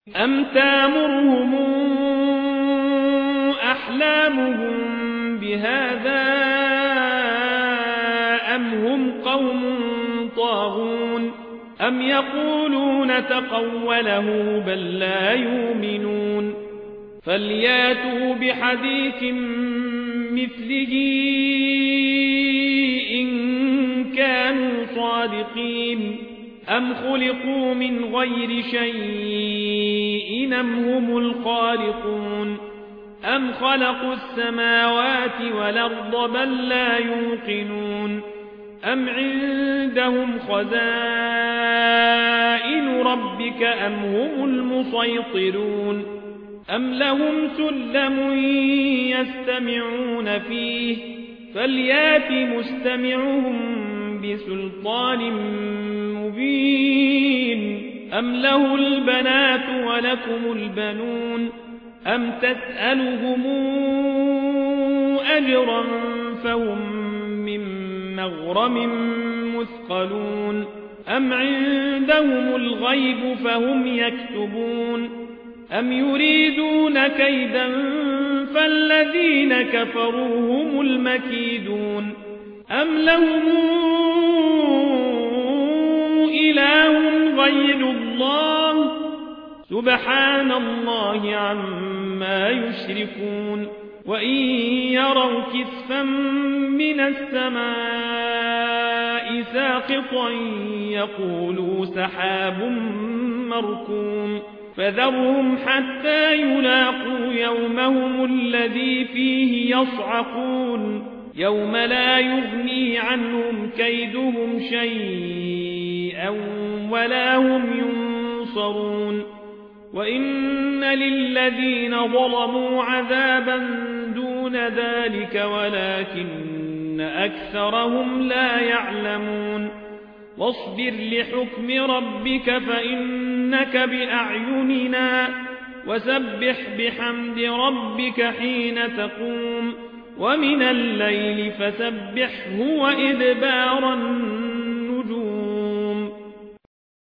أم تامرهم أحلامهم بهذا أم هم قوم طاغون أم يقولون تقوله بل لا يؤمنون فلياتوا بحديث مثله إن كانوا صادقين أم خلقوا من غير شيء أم هم الخالقون أم خلقوا السماوات والأرض بل لا يوقنون أم عندهم خزائن ربك أم هم المسيطرون أم لهم سلم يستمعون فيه فليات مستمعهم بسلطان مبين أم له البنات ولكم البنون أم تسألهم أجرا فهم من مغرم مثقلون أم عندهم الغيب فهم يكتبون أم يريدون كيدا فالذين كفروا هم المكيدون أم لهم إله غير الله سبحان الله عما يشركون وإن يروا كسفا من السماء ساقطا يقولوا سحاب مركوم فذرهم حتى يلاقوا يومهم الذي فيه يصعقون يوم لا يغني عنهم كيدهم شيئا ولا هم ينصرون وإن للذين ظلموا عذابا دون ذلك ولكن أكثرهم لا يعلمون واصبر لحكم ربك فإنك بأعيننا وسبح بحمد ربك حين تقوم ومن الليل فسبحه وإدبار النجوم